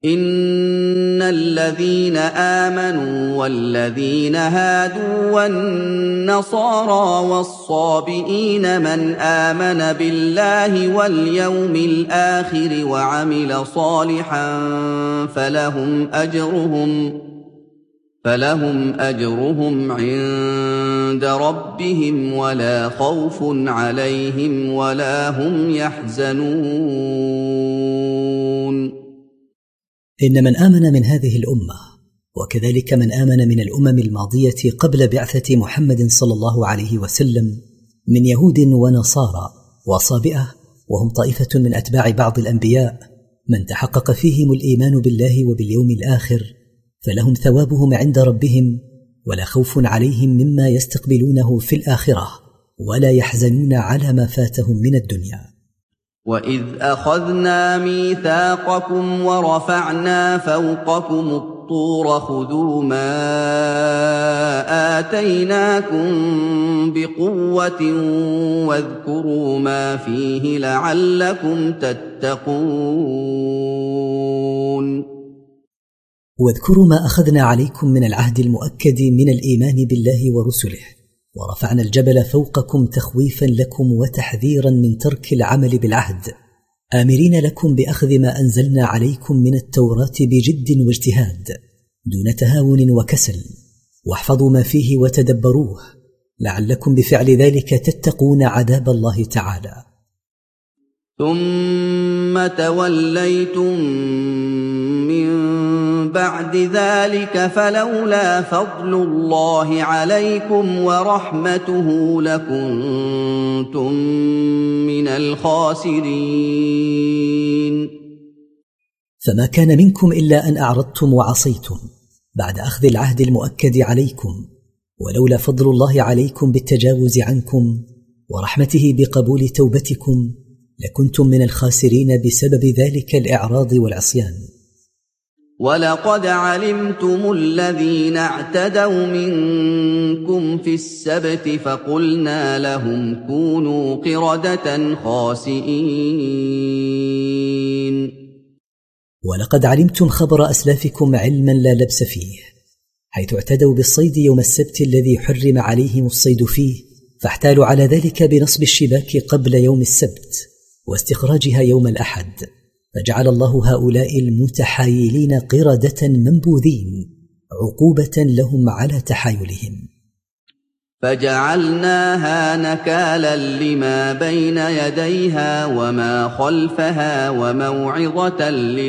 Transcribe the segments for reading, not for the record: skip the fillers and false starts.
إن الذين آمنوا والذين هادوا والنصارى والصابئين من آمن بالله واليوم الآخر وعمل صالحا فلهم أجرهم عند ربهم ولا خوف عليهم ولا هم يحزنون. إن من آمن من هذه الأمة وكذلك من آمن من الأمم الماضية قبل بعثة محمد صلى الله عليه وسلم من يهود ونصارى وصابئة وهم طائفة من أتباع بعض الأنبياء من تحقق فيهم الإيمان بالله وباليوم الآخر فلهم ثوابهم عند ربهم ولا خوف عليهم مما يستقبلونه في الآخرة ولا يحزنون على ما فاتهم من الدنيا. وَإِذْ أَخَذْنَا مِيثَاقَكُمْ وَرَفَعْنَا فَوْقَكُمُ الطُّورَ خُذُوا مَا آتَيْنَاكُمْ بِقُوَّةٍ وَاذْكُرُوا مَا فِيهِ لَعَلَّكُمْ تَتَّقُونَ. واذكروا ما أخذنا عليكم من العهد المؤكد من الإيمان بالله ورسله ورفعنا الجبل فوقكم تخويفا لكم وتحذيرا من ترك العمل بالعهد آمرين لكم بأخذ ما أنزلنا عليكم من التوراة بجد واجتهاد دون تهاون وكسل واحفظوا ما فيه وتدبروه لعلكم بفعل ذلك تتقون عذاب الله تعالى. ثم توليتم من بعد ذلك فلولا فضل الله عليكم ورحمته لكنتم من الخاسرين. فما كان منكم إلا أن أعرضتم وعصيتم بعد أخذ العهد المؤكد عليكم ولولا فضل الله عليكم بالتجاوز عنكم ورحمته بقبول توبتكم لكنتم من الخاسرين بسبب ذلك الإعراض والعصيان. وَلَقَدْ عَلِمْتُمُ الَّذِينَ اعْتَدَوْا مِنكُمْ فِي السَّبْتِ فَقُلْنَا لَهُمْ كُونُوا قِرَدَةً خَاسِئِينَ. ولقد علمتم خبر أسلافكم علما لا لبس فيه حيث اعتدوا بالصيد يوم السبت الذي حرم عليهم الصيد فيه فاحتالوا على ذلك بنصب الشباك قبل يوم السبت واستخراجها يوم الأحد فجعل الله هؤلاء المتحايلين قردة منبوذين عقوبة لهم على تحايلهم. فجعلناها نكالا لما بين يديها وما خلفها وموعظة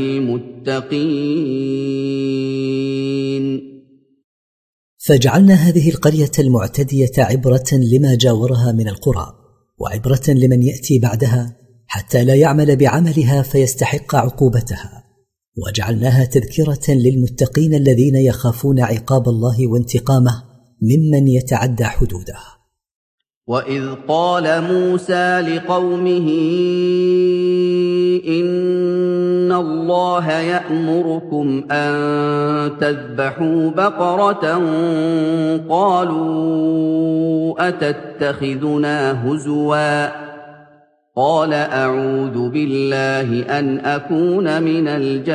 للمتقين. فجعلنا هذه القرية المعتدية عبرة لما جاورها من القرى وعبرة لمن يأتي بعدها حتى لا يعمل بعملها فيستحق عقوبتها وجعلناها تذكرة للمتقين الذين يخافون عقاب الله وانتقامه ممن يتعدى حدوده. وَإِذْ قَالَ مُوسَى لِقَوْمِهِ إِنَّ اللَّهَ يَأْمُرُكُمْ أَن تَذْبَحُوا بَقَرَةً قَالُوا أَتَتَّخِذُنَا هُزُوًا قَالَ أَعُوذُ بِاللَّهِ أَنْ أَكُونَ مِنَ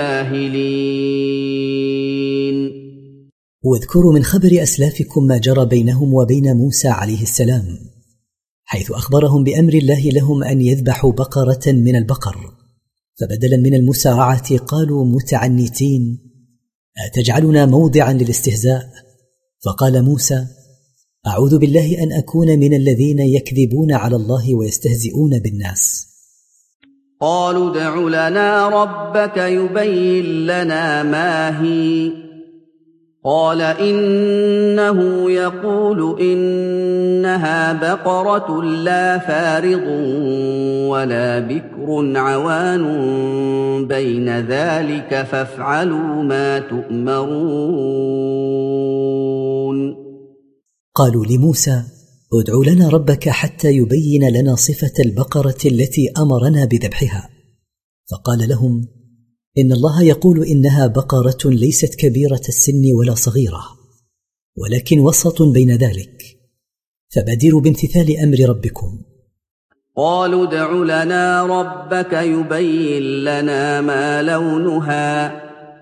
الْجَاهِلِينَ. واذكروا من خبر أسلافكم ما جرى بينهم وبين موسى عليه السلام حيث أخبرهم بأمر الله لهم أن يذبحوا بقرة من البقر فبدلا من المسارعة قالوا متعنتين أتجعلنا موضعا للاستهزاء فقال موسى أعوذ بالله أن أكون من الذين يكذبون على الله ويستهزئون بالناس. قالوا ادع لنا ربك يبين لنا ما هي قال إنه يقول إنها بقرة لا فارض ولا بكر عوان بين ذلك فافعلوا ما تؤمرون. قالوا لموسى ادع لنا ربك حتى يبين لنا صفة البقرة التي أمرنا بذبحها فقال لهم إن الله يقول إنها بقرة ليست كبيرة السن ولا صغيرة ولكن وسط بين ذلك فبادروا بامتثال أمر ربكم. قالوا ادع لنا ربك يبين لنا ما لونها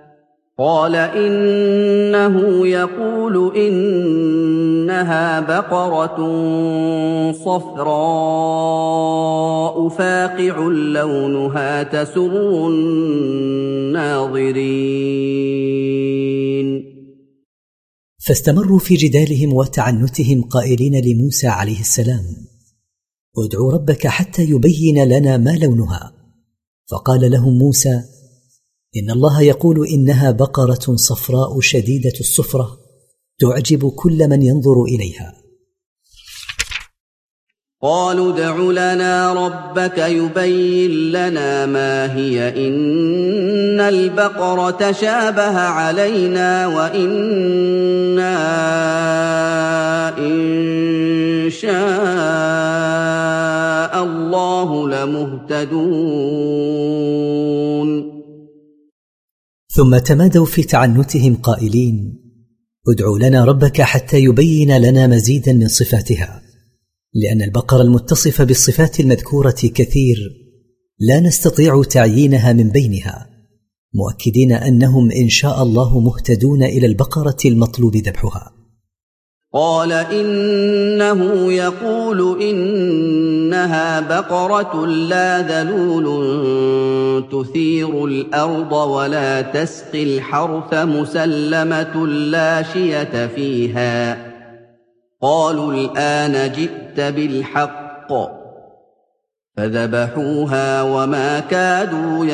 قال إنه يقول إنها بقرة صفراء فاقع لونها تسر الناظرين. فاستمروا في جدالهم وتعنتهم قائلين لموسى عليه السلام: ادعوا ربك حتى يبين لنا ما لونها. فقال لهم موسى: إن الله يقول إنها بقرة صفراء شديدة الصفرة تعجب كل من ينظر إليها. قالوا ادع لنا ربك يبين لنا ما هي إن البقرة شابه علينا وإنا إن شاء الله لمهتدون. ثم تمادوا في تعنتهم قائلين: ادعوا لنا ربك حتى يبين لنا مزيدا من صفاتها، لأن البقرة المتصفة بالصفات المذكورة كثير لا نستطيع تعيينها من بينها، مؤكدين أنهم إن شاء الله مهتدون إلى البقرة المطلوب ذبحها. قال إنه يقول إنها بقرة لا ذلول تثير الأرض ولا تسقي الحرث مسلمة لا شية فيها. قالوا الآن جئت بالحق، فذبحوها وما كادوا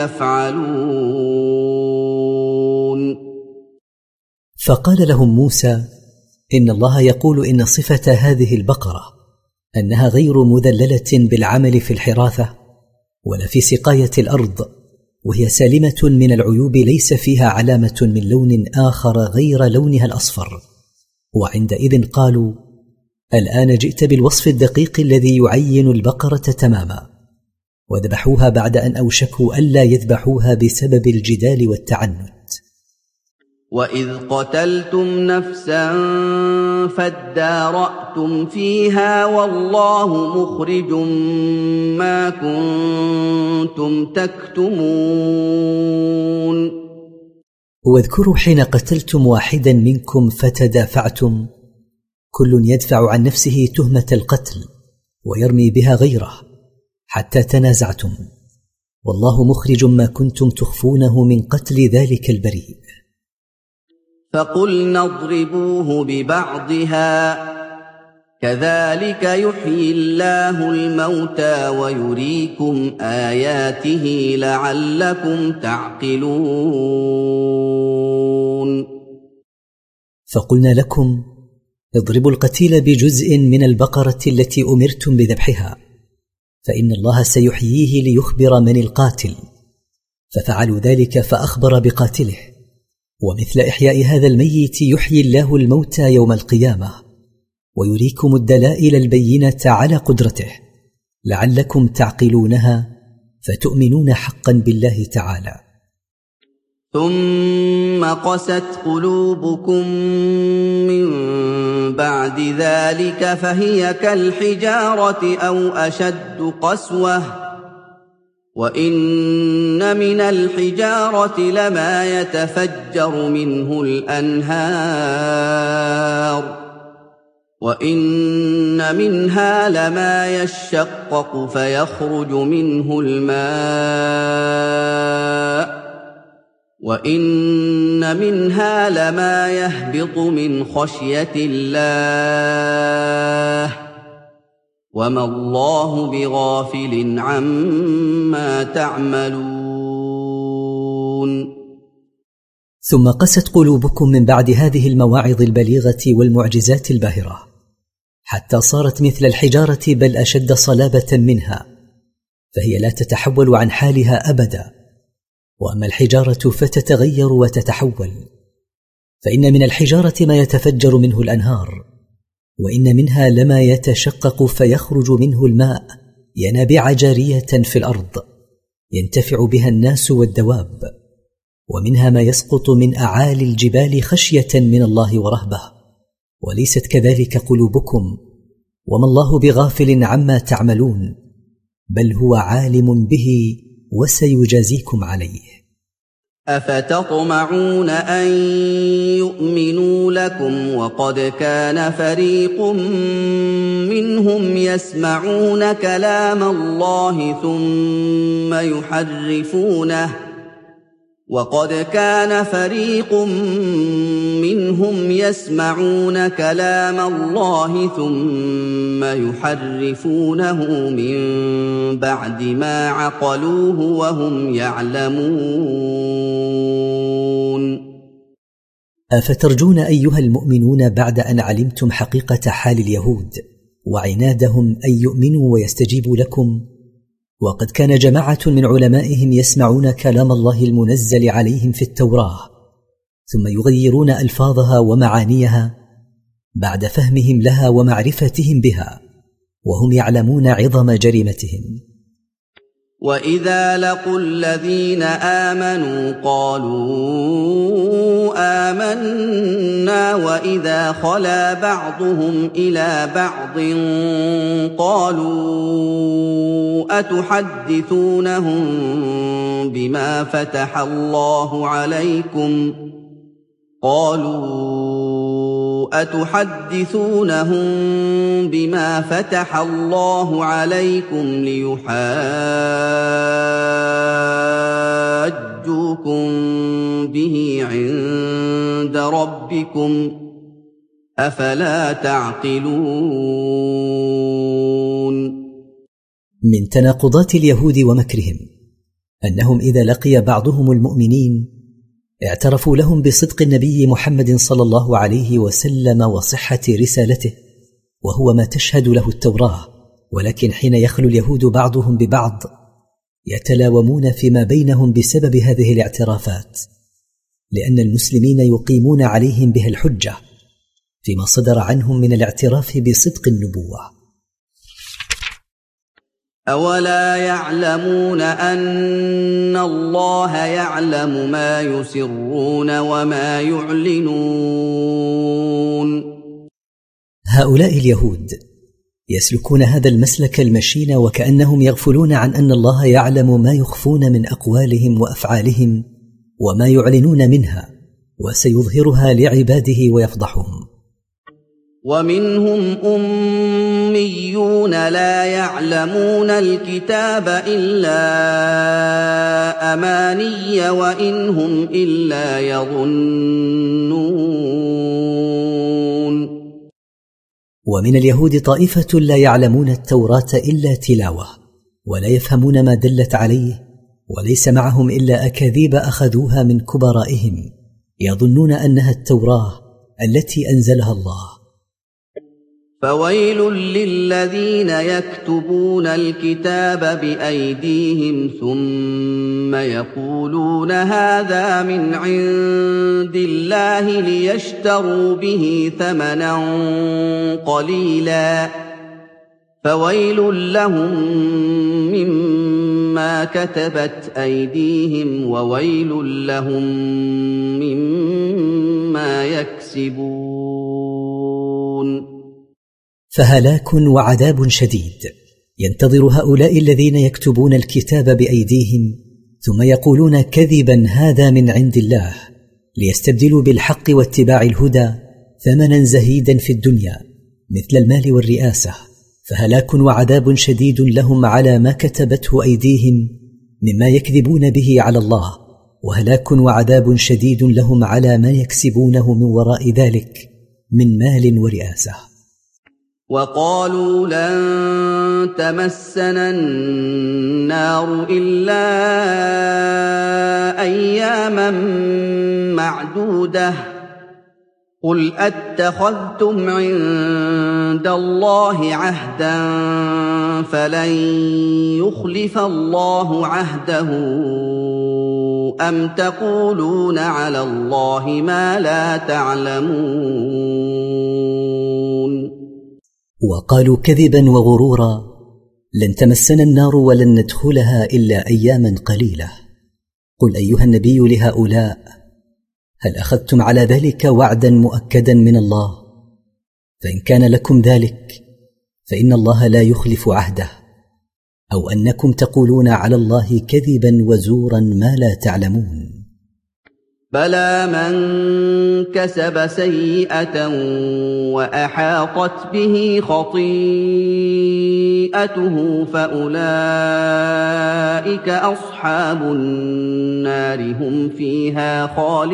يفعلون. فقال لهم موسى: إن الله يقول إن صفة هذه البقرة أنها غير مذللة بالعمل في الحراثة ولا في سقاية الأرض، وهي سالمة من العيوب ليس فيها علامة من لون آخر غير لونها الأصفر. وعندئذ قالوا: الآن جئت بالوصف الدقيق الذي يعين البقرة تماما. وذبحوها بعد أن أوشكوا ألا يذبحوها بسبب الجدال والتعنت. وإذ قتلتم نفسا فادارأتم فيها والله مخرج ما كنتم تكتمون. واذكروا حين قتلتم واحدا منكم فتدافعتم، كل يدفع عن نفسه تهمة القتل ويرمي بها غيره حتى تنازعتم، والله مخرج ما كنتم تخفونه من قتل ذلك البريء. فقلنا اضربوه ببعضها كذلك يحيي الله الموتى ويريكم آياته لعلكم تعقلون. فقلنا لكم: اضربوا القتيل بجزء من البقرة التي أمرتم بذبحها، فإن الله سيحييه ليخبر من القاتل. ففعلوا ذلك فأخبر بقاتله. ومثل إحياء هذا الميت يحيي الله الموتى يوم القيامة ويريكم الدلائل البينة على قدرته لعلكم تعقلونها فتؤمنون حقا بالله تعالى. ثم قست قلوبكم من بعد ذلك فهي كالحجارة أو أشد قسوة وإن من الحجارة لما يتفجر منه الأنهار وإن منها لما يشقق فيخرج منه الماء وإن منها لما يهبط من خشية الله وما الله بغافل عما تعملون. ثم قست قلوبكم من بعد هذه المواعظ البليغة والمعجزات الباهرة حتى صارت مثل الحجارة بل أشد صلابة منها، فهي لا تتحول عن حالها أبدا. وأما الحجارة فتتغير وتتحول، فإن من الحجارة ما يتفجر منه الأنهار، وإن منها لما يتشقق فيخرج منه الماء ينابيع جارية في الأرض ينتفع بها الناس والدواب، ومنها ما يسقط من أعالي الجبال خشية من الله ورهبة. وليست كذلك قلوبكم، وما الله بغافل عما تعملون، بل هو عالم به وسيجازيكم عليه. أفتطمعون أن يؤمنوا لكم وقد كان فريق منهم يسمعون كلام الله ثم يحرفونه من بعد ما عقلوه وهم يعلمون. أفترجون أيها المؤمنون بعد أن علمتم حقيقة حال اليهود وعنادهم أن يؤمنوا ويستجيبوا لكم، وقد كان جماعة من علمائهم يسمعون كلام الله المنزل عليهم في التوراة ثم يغيرون ألفاظها ومعانيها بعد فهمهم لها ومعرفتهم بها وهم يعلمون عظم جريمتهم. وإذا لقوا الذين آمنوا قالوا آمنا وإذا خلا بعضهم إلى بعض قالوا أتحدثونهم بما فتح الله عليكم ليحاجوكم به عند ربكم أفلا تعقلون. من تناقضات اليهود ومكرهم أنهم إذا لقي بعضهم المؤمنين اعترفوا لهم بصدق النبي محمد صلى الله عليه وسلم وصحة رسالته وهو ما تشهد له التوراة، ولكن حين يخلو اليهود بعضهم ببعض يتلاومون فيما بينهم بسبب هذه الاعترافات، لأن المسلمين يقيمون عليهم بها الحجة فيما صدر عنهم من الاعتراف بصدق النبوة. أولا يعلمون أن الله يعلم ما يسرون وما يعلنون. هؤلاء اليهود يسلكون هذا المسلك المشين وكأنهم يغفلون عن أن الله يعلم ما يخفون من أقوالهم وأفعالهم وما يعلنون منها وسيظهرها لعباده ويفضحهم. ومنهم أميون لا يعلمون الكتاب إلا أماني وإن هم إلا يظنون. ومن اليهود طائفة لا يعلمون التوراة إلا تلاوة ولا يفهمون ما دلت عليه، وليس معهم إلا أكاذيب أخذوها من كبرائهم يظنون أنها التوراة التي أنزلها الله. فويل للذين يكتبون الكتاب بأيديهم ثم يقولون هذا من عند الله ليشتروا به ثمنا قليلا فويل لهم مما كتبت أيديهم وويل لهم مما يكسبون. فهلاك وعذاب شديد ينتظر هؤلاء الذين يكتبون الكتاب بأيديهم ثم يقولون كذبا هذا من عند الله ليستبدلوا بالحق واتباع الهدى ثمنا زهيدا في الدنيا مثل المال والرئاسة. فهلاك وعذاب شديد لهم على ما كتبته أيديهم مما يكذبون به على الله، وهلاك وعذاب شديد لهم على ما يكسبونه من وراء ذلك من مال ورئاسة. وقالوا لن تمسنا النار إلا أياما معدودة قل أتخذتم عند الله عهدا فلن يخلف الله عهده أم تقولون على الله ما لا تعلمون. وقالوا كذبا وغرورا لن تمسنا النار ولن ندخلها إلا أياما قليلة. قل أيها النبي لهؤلاء هل أخذتم على ذلك وعدا مؤكدا من الله؟ فإن كان لكم ذلك فإن الله لا يخلف عهده، أو أنكم تقولون على الله كذبا وزورا ما لا تعلمون. بلى من كسب سيئة وأحاطت به خطيئته فأولئك أصحاب النار هم فيها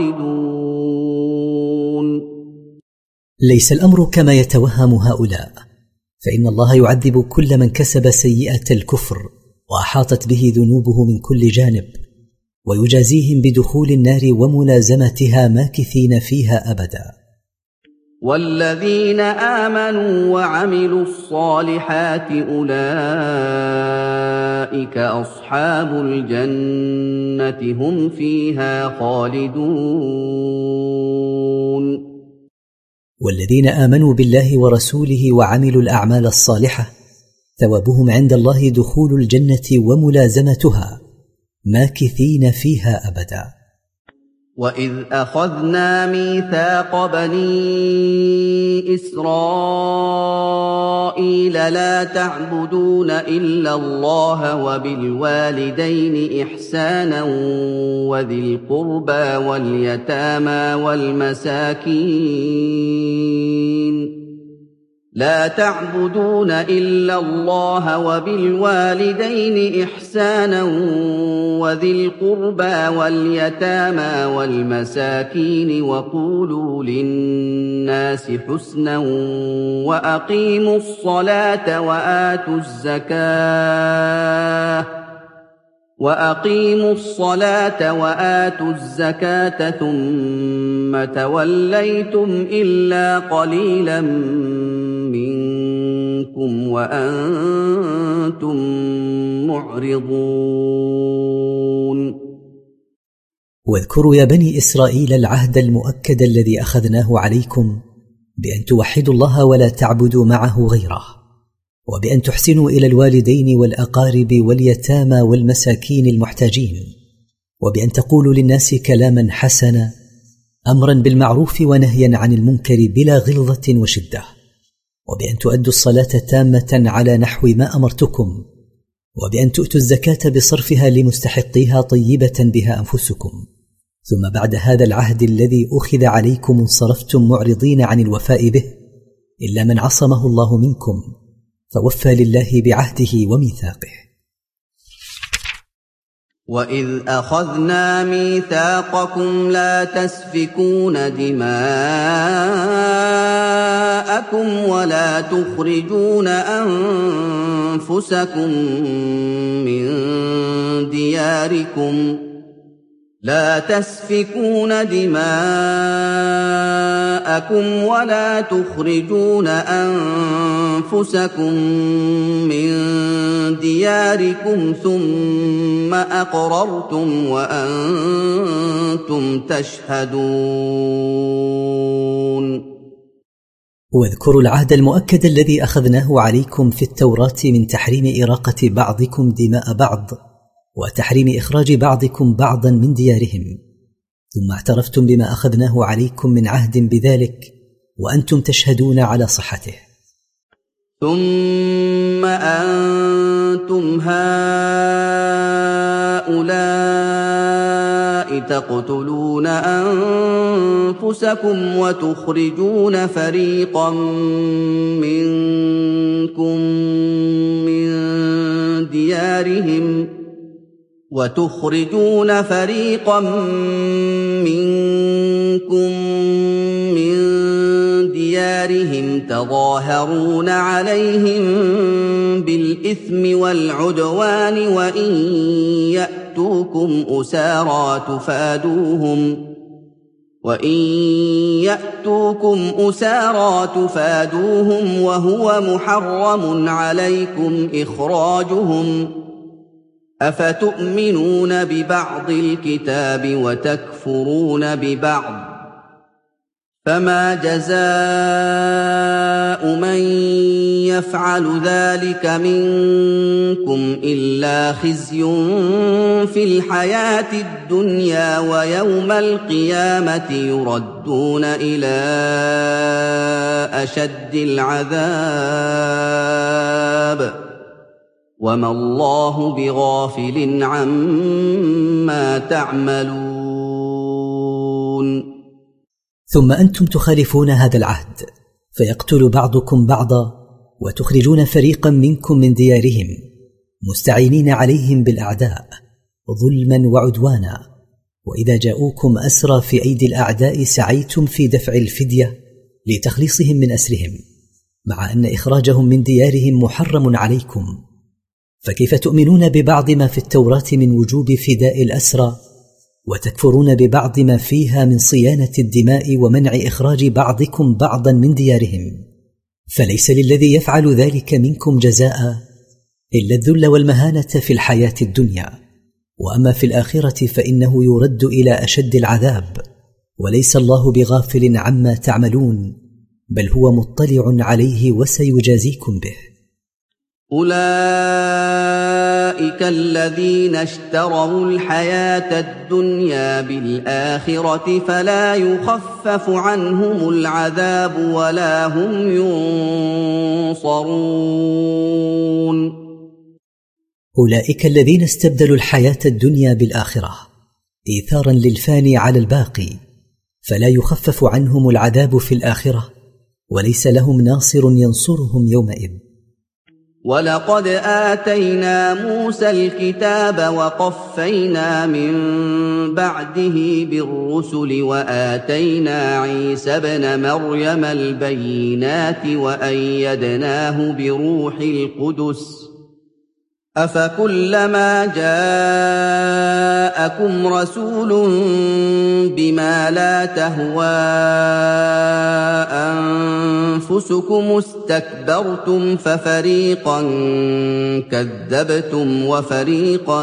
خالدون. ليس الأمر كما يتوهم هؤلاء، فإن الله يعذب كل من كسب سيئة الكفر وأحاطت به ذنوبه من كل جانب، ويجازيهم بدخول النار وملازمتها ماكثين فيها أبدا. والذين آمنوا وعملوا الصالحات أولئك أصحاب الجنة هم فيها خالدون. والذين آمنوا بالله ورسوله وعملوا الأعمال الصالحة ثوابهم عند الله دخول الجنة وملازمتها ماكثين فيها أبدا. وإذ أخذنا ميثاق بني إسرائيل لا تعبدون إلا الله وبالوالدين إحسانا وذي القربى واليتامى والمساكين لا تعبدون إلا الله وبالوالدين إحسانا وذي القربى واليتامى والمساكين وقولوا للناس حسنا وأقيموا الصلاة وآتوا الزكاة ثم توليتم إلا قليلا منكم وأنتم معرضون. واذكروا يا بني إسرائيل العهد المؤكد الذي أخذناه عليكم بأن توحدوا الله ولا تعبدوا معه غيره، وبأن تحسنوا إلى الوالدين والأقارب واليتامى والمساكين المحتاجين، وبأن تقولوا للناس كلاما حسنا أمرا بالمعروف ونهيا عن المنكر بلا غلظة وشدة، وبأن تؤدوا الصلاة تامة على نحو ما أمرتكم، وبأن تؤتوا الزكاة بصرفها لمستحقيها طيبة بها أنفسكم. ثم بعد هذا العهد الذي أخذ عليكم انصرفتم معرضين عن الوفاء به إلا من عصمه الله منكم فوفى لله بعهده وميثاقه. وإذ أخذنا ميثاقكم لا تسفكون دماءكم ولا تخرجون أنفسكم من دياركم ثم أقررتم وأنتم تشهدون. واذكروا العهد المؤكد الذي أخذناه عليكم في التوراة من تحريم إراقة بعضكم دماء بعض وتحريم إخراج بعضكم بعضا من ديارهم، ثم اعترفتم بما أخذناه عليكم من عهد بذلك وأنتم تشهدون على صحته. ثم أنتم هؤلاء تقتلون أنفسكم وتخرجون فريقا منكم من ديارهم تظاهرون عليهم بالإثم والعدوان وإن يأتوكم أسارى تفادوهم وهو محرم عليكم إخراجهم أفتؤمنون ببعض الكتاب وتكفرون ببعض فما جزاء من يفعل ذلك منكم إلا خزي في الحياة الدنيا ويوم القيامة يردون إلى أشد العذاب وما الله بغافل عما تعملون. ثم أنتم تخالفون هذا العهد، فيقتل بعضكم بعضا، وتخرجون فريقا منكم من ديارهم مستعينين عليهم بالأعداء ظلما وعدوانا، وإذا جاءوكم أسرى في أيدي الأعداء سعيتم في دفع الفدية لتخليصهم من أسرهم، مع أن إخراجهم من ديارهم محرم عليكم. فكيف تؤمنون ببعض ما في التوراة من وجوب فداء الأسرى، وتكفرون ببعض ما فيها من صيانة الدماء ومنع إخراج بعضكم بعضا من ديارهم؟ فليس للذي يفعل ذلك منكم جزاء إلا الذل والمهانة في الحياة الدنيا، وأما في الآخرة فإنه يرد إلى أشد العذاب، وليس الله بغافل عما تعملون، بل هو مطلع عليه وسيجازيكم به. أولئك الذين اشتروا الحياة الدنيا بالآخرة فلا يخفف عنهم العذاب ولا هم ينصرون. أولئك الذين استبدلوا الحياة الدنيا بالآخرة إيثارا للفاني على الباقي، فلا يخفف عنهم العذاب في الآخرة، وليس لهم ناصر ينصرهم يومئذ. ولقد آتينا موسى الكتاب وقفينا من بعده بالرسل وآتينا عيسى ابن مريم البينات وأيدناه بروح القدس أفكلما جاءكم رسول بما لا تهوى أنفسكم استكبرتم ففريقا كذبتم وفريقا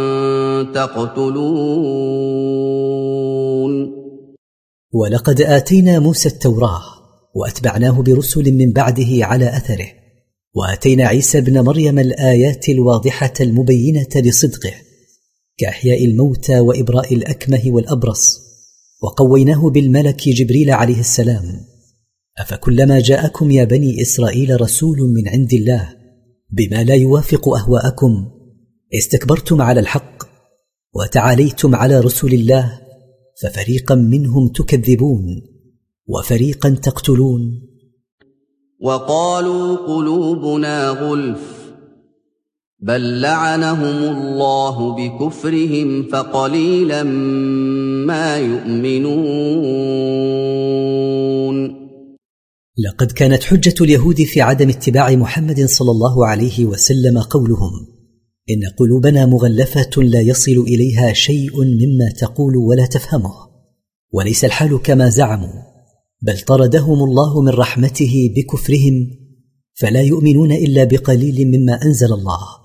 تقتلون. ولقد آتينا موسى التوراة وأتبعناه برسل من بعده على أثره، وآتينا عيسى ابن مريم الآيات الواضحة المبينة لصدقه، كإحياء الموتى وإبراء الأكمه والأبرص، وقويناه بالملك جبريل عليه السلام. أفكلما جاءكم يا بني إسرائيل رسول من عند الله بما لا يوافق أهواءكم استكبرتم على الحق وتعاليتم على رسل الله، ففريقا منهم تكذبون وفريقا تقتلون. وقالوا قلوبنا غلف بل لعنهم الله بكفرهم فقليلا ما يؤمنون. لقد كانت حجة اليهود في عدم اتباع محمد صلى الله عليه وسلم قولهم إن قلوبنا مغلفة لا يصل إليها شيء مما تقول ولا تفهمه، وليس الحال كما زعموا، بل طردهم الله من رحمته بكفرهم، فلا يؤمنون إلا بقليل مما أنزل الله.